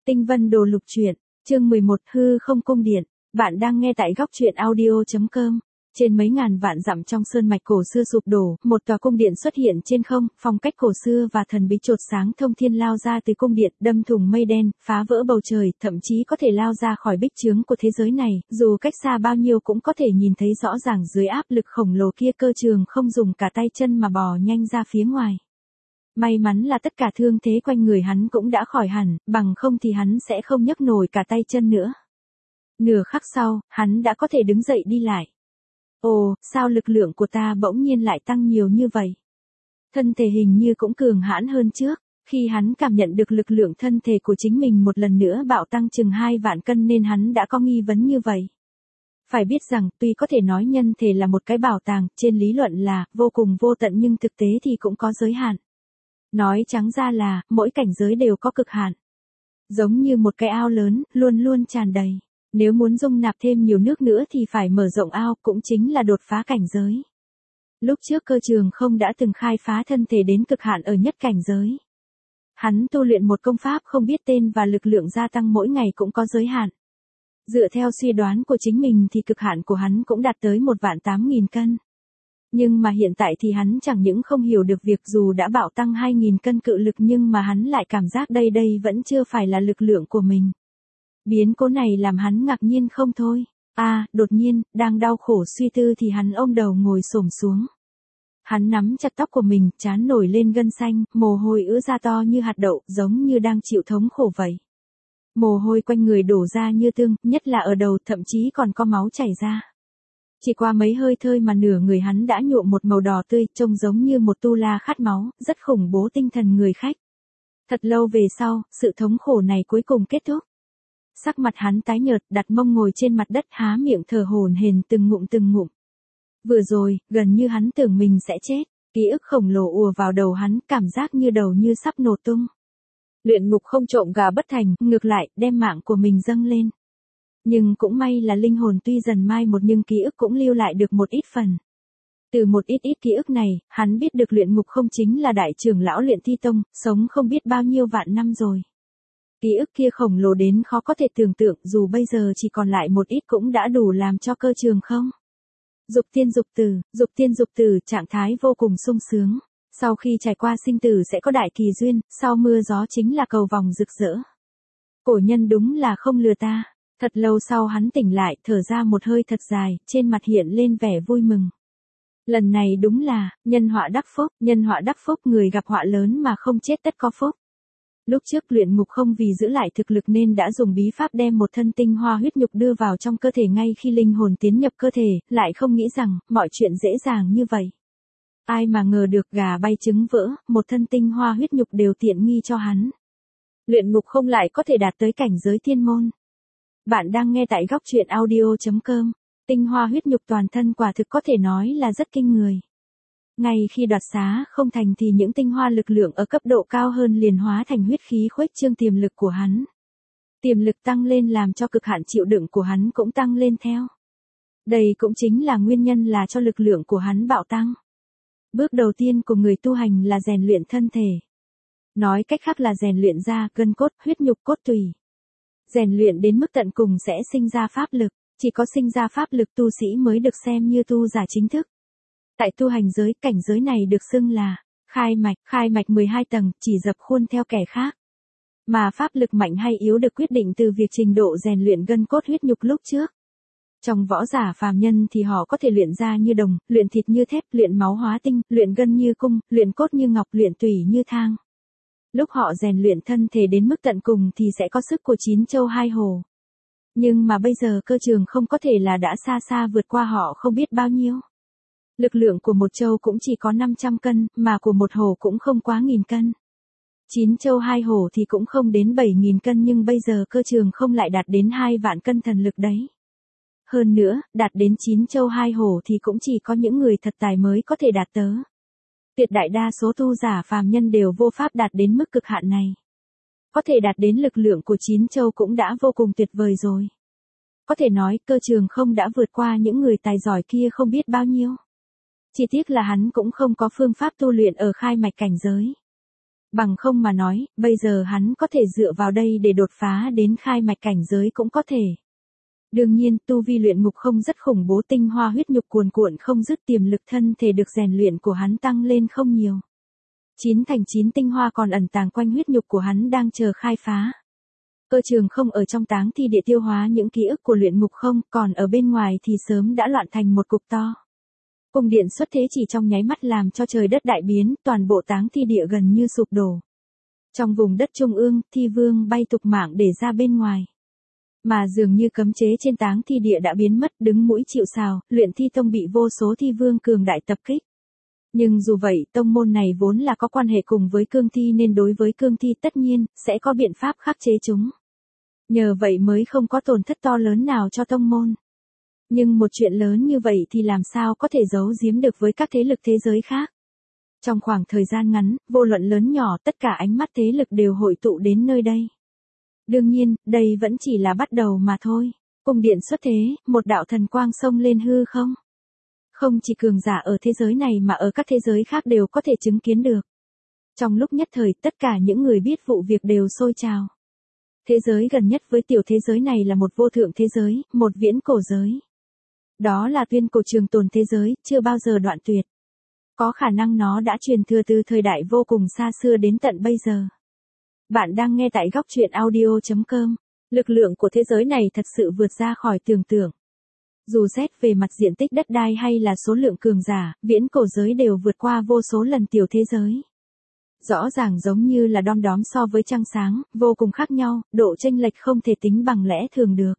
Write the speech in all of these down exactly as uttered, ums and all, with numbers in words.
Tinh Vân Đồ Lục Truyện, chương mười một Hư Không Cung Điện, bạn đang nghe tại góc truyện audio chấm com. Trên mấy ngàn vạn dặm trong sơn mạch cổ xưa sụp đổ, một tòa cung điện xuất hiện trên không, phong cách cổ xưa và thần bí chột sáng thông thiên lao ra từ cung điện, đâm thủng mây đen, phá vỡ bầu trời, thậm chí có thể lao ra khỏi bích chướng của thế giới này, dù cách xa bao nhiêu cũng có thể nhìn thấy rõ ràng dưới áp lực khổng lồ kia Cơ Trường không dùng cả tay chân mà bò nhanh ra phía ngoài. May mắn là tất cả thương thế quanh người hắn cũng đã khỏi hẳn, bằng không thì hắn sẽ không nhấc nổi cả tay chân nữa. Nửa khắc sau, hắn đã có thể đứng dậy đi lại. Ồ, sao lực lượng của ta bỗng nhiên lại tăng nhiều như vậy? Thân thể hình như cũng cường hãn hơn trước, khi hắn cảm nhận được lực lượng thân thể của chính mình một lần nữa bạo tăng chừng hai vạn cân nên hắn đã có nghi vấn như vậy. Phải biết rằng, tuy có thể nói nhân thể là một cái bảo tàng, trên lý luận là vô cùng vô tận nhưng thực tế thì cũng có giới hạn. Nói trắng ra là, mỗi cảnh giới đều có cực hạn. Giống như một cái ao lớn, luôn luôn tràn đầy. Nếu muốn dung nạp thêm nhiều nước nữa thì phải mở rộng ao, cũng chính là đột phá cảnh giới. Lúc trước Cơ Trường không đã từng khai phá thân thể đến cực hạn ở nhất cảnh giới. Hắn tu luyện một công pháp không biết tên và lực lượng gia tăng mỗi ngày cũng có giới hạn. Dựa theo suy đoán của chính mình thì cực hạn của hắn cũng đạt tới một vạn tám nghìn cân. Nhưng mà hiện tại thì hắn chẳng những không hiểu được việc dù đã bạo tăng hai nghìn cân cự lực nhưng mà hắn lại cảm giác đây đây vẫn chưa phải là lực lượng của mình. Biến cố này làm hắn ngạc nhiên không thôi. À, đột nhiên, đang đau khổ suy tư thì hắn ôm đầu ngồi xổm xuống. Hắn nắm chặt tóc của mình, trán nổi lên gân xanh, mồ hôi ứa ra to như hạt đậu, giống như đang chịu thống khổ vậy. Mồ hôi quanh người đổ ra như tương, nhất là ở đầu, thậm chí còn có máu chảy ra. Chỉ qua mấy hơi thơi mà nửa người hắn đã nhuộm một màu đỏ tươi, trông giống như một tu la khát máu, rất khủng bố tinh thần người khách. Thật lâu về sau, sự thống khổ này cuối cùng kết thúc. Sắc mặt hắn tái nhợt, đặt mông ngồi trên mặt đất há miệng thở hổn hển từng ngụm từng ngụm. Vừa rồi, gần như hắn tưởng mình sẽ chết, ký ức khổng lồ ùa vào đầu hắn, cảm giác như đầu như sắp nổ tung. Luyện ngục không trộm gà bất thành, ngược lại, đem mạng của mình dâng lên. Nhưng cũng may là linh hồn tuy dần mai một nhưng ký ức cũng lưu lại được một ít phần. Từ một ít ít ký ức này, hắn biết được luyện ngục không chính là đại trưởng lão luyện thi tông, sống không biết bao nhiêu vạn năm rồi. Ký ức kia khổng lồ đến khó có thể tưởng tượng dù bây giờ chỉ còn lại một ít cũng đã đủ làm cho Cơ Trường không. Dục tiên dục tử, dục tiên dục tử trạng thái vô cùng sung sướng. Sau khi trải qua sinh tử sẽ có đại kỳ duyên, sau mưa gió chính là cầu vòng rực rỡ. Cổ nhân đúng là không lừa ta. Thật lâu sau hắn tỉnh lại, thở ra một hơi thật dài, trên mặt hiện lên vẻ vui mừng. Lần này đúng là, nhân họa đắc phúc, nhân họa đắc phúc người gặp họa lớn mà không chết tất có phúc. Lúc trước luyện ngục không vì giữ lại thực lực nên đã dùng bí pháp đem một thân tinh hoa huyết nhục đưa vào trong cơ thể ngay khi linh hồn tiến nhập cơ thể, lại không nghĩ rằng, mọi chuyện dễ dàng như vậy. Ai mà ngờ được gà bay trứng vỡ, một thân tinh hoa huyết nhục đều tiện nghi cho hắn. Luyện ngục không lại có thể đạt tới cảnh giới thiên môn. Bạn đang nghe tại góc truyện audio chấm com. Tinh hoa huyết nhục toàn thân quả thực có thể nói là rất kinh người. Ngay khi đoạt xá không thành thì những tinh hoa lực lượng ở cấp độ cao hơn liền hóa thành huyết khí khuếch trương tiềm lực của hắn. Tiềm lực tăng lên làm cho cực hạn chịu đựng của hắn cũng tăng lên theo. Đây cũng chính là nguyên nhân là cho lực lượng của hắn bạo tăng. Bước đầu tiên của người tu hành là rèn luyện thân thể. Nói cách khác là rèn luyện da, gân cốt, huyết nhục cốt tủy. Rèn luyện đến mức tận cùng sẽ sinh ra pháp lực, chỉ có sinh ra pháp lực tu sĩ mới được xem như tu giả chính thức. Tại tu hành giới, cảnh giới này được xưng là khai mạch, khai mạch mười hai tầng, chỉ dập khuôn theo kẻ khác. Mà pháp lực mạnh hay yếu được quyết định từ việc trình độ rèn luyện gân cốt huyết nhục lúc trước. Trong võ giả phàm nhân thì họ có thể luyện da như đồng, luyện thịt như thép, luyện máu hóa tinh, luyện gân như cung, luyện cốt như ngọc, luyện tủy như thang. Lúc họ rèn luyện thân thể đến mức tận cùng thì sẽ có sức của chín châu hai hồ. Nhưng mà bây giờ Cơ Trường không có thể là đã xa xa vượt qua họ không biết bao nhiêu. Lực lượng của một châu cũng chỉ có năm trăm cân, mà của một hồ cũng không quá nghìn cân. Chín châu hai hồ thì cũng không đến bảy nghìn cân nhưng bây giờ Cơ Trường không lại đạt đến hai vạn cân thần lực đấy. Hơn nữa, đạt đến chín châu hai hồ thì cũng chỉ có những người thật tài mới có thể đạt tới. Tuyệt đại đa số tu giả phàm nhân đều vô pháp đạt đến mức cực hạn này. Có thể đạt đến lực lượng của chín châu cũng đã vô cùng tuyệt vời rồi. Có thể nói Cơ Trường không đã vượt qua những người tài giỏi kia không biết bao nhiêu. Chỉ tiếc là hắn cũng không có phương pháp tu luyện ở khai mạch cảnh giới. Bằng không mà nói, bây giờ hắn có thể dựa vào đây để đột phá đến khai mạch cảnh giới cũng có thể. Đương nhiên, tu vi luyện ngục không rất khủng bố, tinh hoa huyết nhục cuồn cuộn không dứt, tiềm lực thân thể được rèn luyện của hắn tăng lên không nhiều. Chín thành chín tinh hoa còn ẩn tàng quanh huyết nhục của hắn đang chờ khai phá. Cơ trường không ở trong táng thi địa tiêu hóa những ký ức của luyện ngục không, còn ở bên ngoài thì sớm đã loạn thành một cục to. Cung điện xuất thế chỉ trong nháy mắt làm cho trời đất đại biến, toàn bộ táng thi địa gần như sụp đổ. Trong vùng đất trung ương, thi vương bay tục mạng để ra bên ngoài. Mà dường như cấm chế trên táng thi địa đã biến mất, đứng mũi chịu sào, luyện thi tông bị vô số thi vương cường đại tập kích. Nhưng dù vậy, tông môn này vốn là có quan hệ cùng với cương thi nên đối với cương thi tất nhiên, sẽ có biện pháp khắc chế chúng. Nhờ vậy mới không có tổn thất to lớn nào cho tông môn. Nhưng một chuyện lớn như vậy thì làm sao có thể giấu giếm được với các thế lực thế giới khác. Trong khoảng thời gian ngắn, vô luận lớn nhỏ tất cả ánh mắt thế lực đều hội tụ đến nơi đây. Đương nhiên, đây vẫn chỉ là bắt đầu mà thôi. Cung điện xuất thế, một đạo thần quang xông lên hư không. Không chỉ cường giả ở thế giới này mà ở các thế giới khác đều có thể chứng kiến được. Trong lúc nhất thời, tất cả những người biết vụ việc đều sôi trào. Thế giới gần nhất với tiểu thế giới này là một vô thượng thế giới, một viễn cổ giới. Đó là tuyên cổ trường tồn thế giới, chưa bao giờ đoạn tuyệt. Có khả năng nó đã truyền thừa từ thời đại vô cùng xa xưa đến tận bây giờ. Bạn đang nghe tại góc truyện audio chấm com. Lực lượng của thế giới này thật sự vượt ra khỏi tưởng tượng. Dù xét về mặt diện tích đất đai hay là số lượng cường giả, viễn cổ giới đều vượt qua vô số lần tiểu thế giới. Rõ ràng giống như là đom đóm so với trăng sáng, vô cùng khác nhau, độ chênh lệch không thể tính bằng lẽ thường được.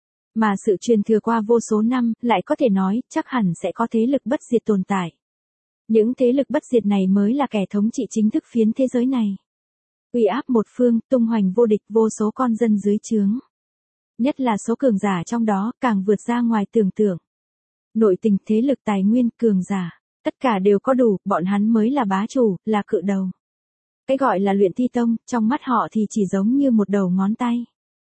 Mà sự truyền thừa qua vô số năm, lại có thể nói, chắc hẳn sẽ có thế lực bất diệt tồn tại. Những thế lực bất diệt này mới là kẻ thống trị chính thức phiến thế giới này. Uy áp một phương, tung hoành vô địch, vô số con dân dưới trướng. Nhất là số cường giả trong đó, càng vượt ra ngoài tưởng tượng. Nội tình, thế lực, tài nguyên, cường giả, tất cả đều có đủ, bọn hắn mới là bá chủ, là cự đầu. Cái gọi là luyện thi tông, trong mắt họ thì chỉ giống như một đầu ngón tay.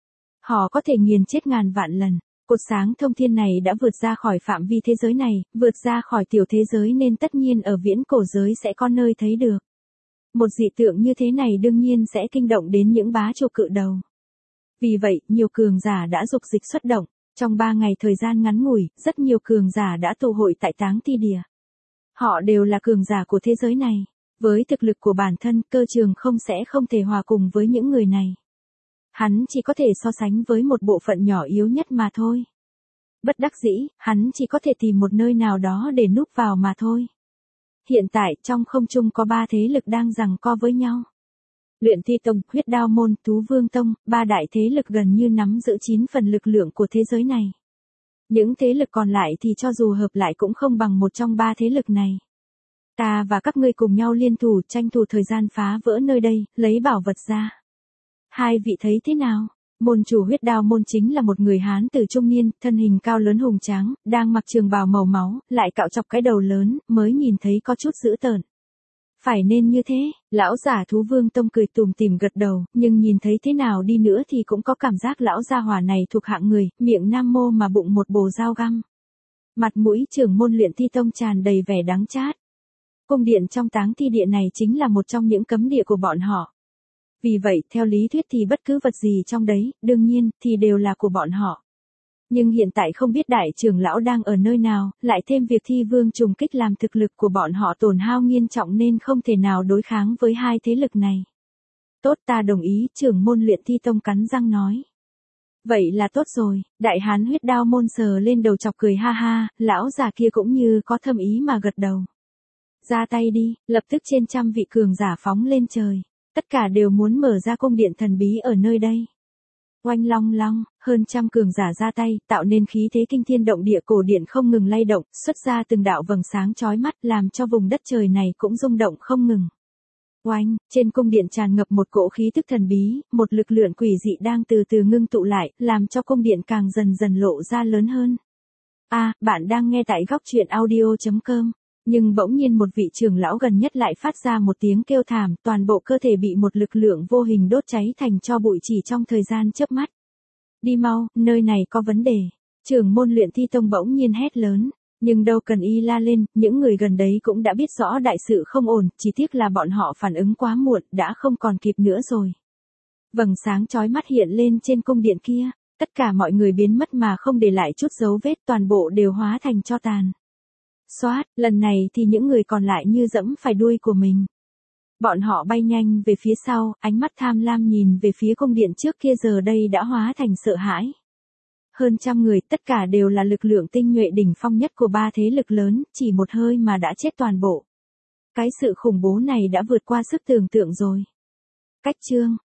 Họ có thể nghiền chết ngàn vạn lần. Cột sáng thông thiên này đã vượt ra khỏi phạm vi thế giới này, vượt ra khỏi tiểu thế giới nên tất nhiên ở viễn cổ giới sẽ có nơi thấy được. Một dị tượng như thế này đương nhiên sẽ kinh động đến những bá chủ cự đầu. Vì vậy, nhiều cường giả đã dục dịch xuất động. Trong ba ngày thời gian ngắn ngủi, rất nhiều cường giả đã tụ hội tại táng thi địa. Họ đều là cường giả của thế giới này. Với thực lực của bản thân, Cơ Trường không sẽ không thể hòa cùng với những người này. Hắn chỉ có thể so sánh với một bộ phận nhỏ yếu nhất mà thôi. Bất đắc dĩ, hắn chỉ có thể tìm một nơi nào đó để núp vào mà thôi. Hiện tại, trong không trung có ba thế lực đang giằng co với nhau. Luyện Thi Tông, Huyết Đao Môn, Thú Vương Tông, ba đại thế lực gần như nắm giữ chín phần lực lượng của thế giới này. Những thế lực còn lại thì cho dù hợp lại cũng không bằng một trong ba thế lực này. Ta và các ngươi cùng nhau liên thủ tranh thủ thời gian phá vỡ nơi đây, lấy bảo vật ra. Hai vị thấy thế nào? Môn chủ Huyết Đao Môn chính là một người Hán tử trung niên, thân hình cao lớn hùng tráng, đang mặc trường bào màu máu, lại cạo chọc cái đầu lớn, mới nhìn thấy có chút dữ tợn. Phải nên như thế, lão giả Thú Vương Tông cười tùm tìm gật đầu, nhưng nhìn thấy thế nào đi nữa thì cũng có cảm giác lão gia hỏa này thuộc hạng người, miệng nam mô mà bụng một bồ dao găm. Mặt mũi trưởng môn Luyện Thi Tông tràn đầy vẻ đắng chát. Cung điện trong táng thi địa này chính là một trong những cấm địa của bọn họ. Vì vậy, theo lý thuyết thì bất cứ vật gì trong đấy, đương nhiên, thì đều là của bọn họ. Nhưng hiện tại không biết đại trưởng lão đang ở nơi nào, lại thêm việc thi vương trùng kích làm thực lực của bọn họ tổn hao nghiêm trọng nên không thể nào đối kháng với hai thế lực này. Tốt, ta đồng ý, trưởng môn Luyện Thi Tông cắn răng nói. Vậy là tốt rồi, đại hán Huyết Đao Môn sờ lên đầu chọc cười ha ha, lão già kia cũng như có thâm ý mà gật đầu. Ra tay đi, lập tức trên trăm vị cường giả phóng lên trời. Tất cả đều muốn mở ra cung điện thần bí ở nơi đây. Oanh long long, hơn trăm cường giả ra tay, tạo nên khí thế kinh thiên động địa, cổ điện không ngừng lay động, xuất ra từng đạo vầng sáng chói mắt, làm cho vùng đất trời này cũng rung động không ngừng. Oanh, trên cung điện tràn ngập một cỗ khí tức thần bí, một lực lượng quỷ dị đang từ từ ngưng tụ lại, làm cho cung điện càng dần dần lộ ra lớn hơn. A, à, bạn đang nghe tại góc truyện audio chấm com. Nhưng bỗng nhiên một vị trưởng lão gần nhất lại phát ra một tiếng kêu thảm, toàn bộ cơ thể bị một lực lượng vô hình đốt cháy thành tro bụi chỉ trong thời gian chớp mắt. Đi mau, nơi này có vấn đề. Trưởng môn Luyện Thi Tông bỗng nhiên hét lớn. Nhưng đâu cần y la lên, những người gần đấy cũng đã biết rõ đại sự không ổn, chỉ tiếc là bọn họ phản ứng quá muộn, đã không còn kịp nữa rồi. Vầng sáng chói mắt hiện lên trên cung điện kia, tất cả mọi người biến mất mà không để lại chút dấu vết, toàn bộ đều hóa thành tro tàn. Xoát, lần này thì những người còn lại như dẫm phải đuôi của mình. Bọn họ bay nhanh về phía sau, ánh mắt tham lam nhìn về phía cung điện trước kia giờ đây đã hóa thành sợ hãi. Hơn trăm người, tất cả đều là lực lượng tinh nhuệ đỉnh phong nhất của ba thế lực lớn, chỉ một hơi mà đã chết toàn bộ. Cái sự khủng bố này đã vượt qua sức tưởng tượng rồi. Cách chương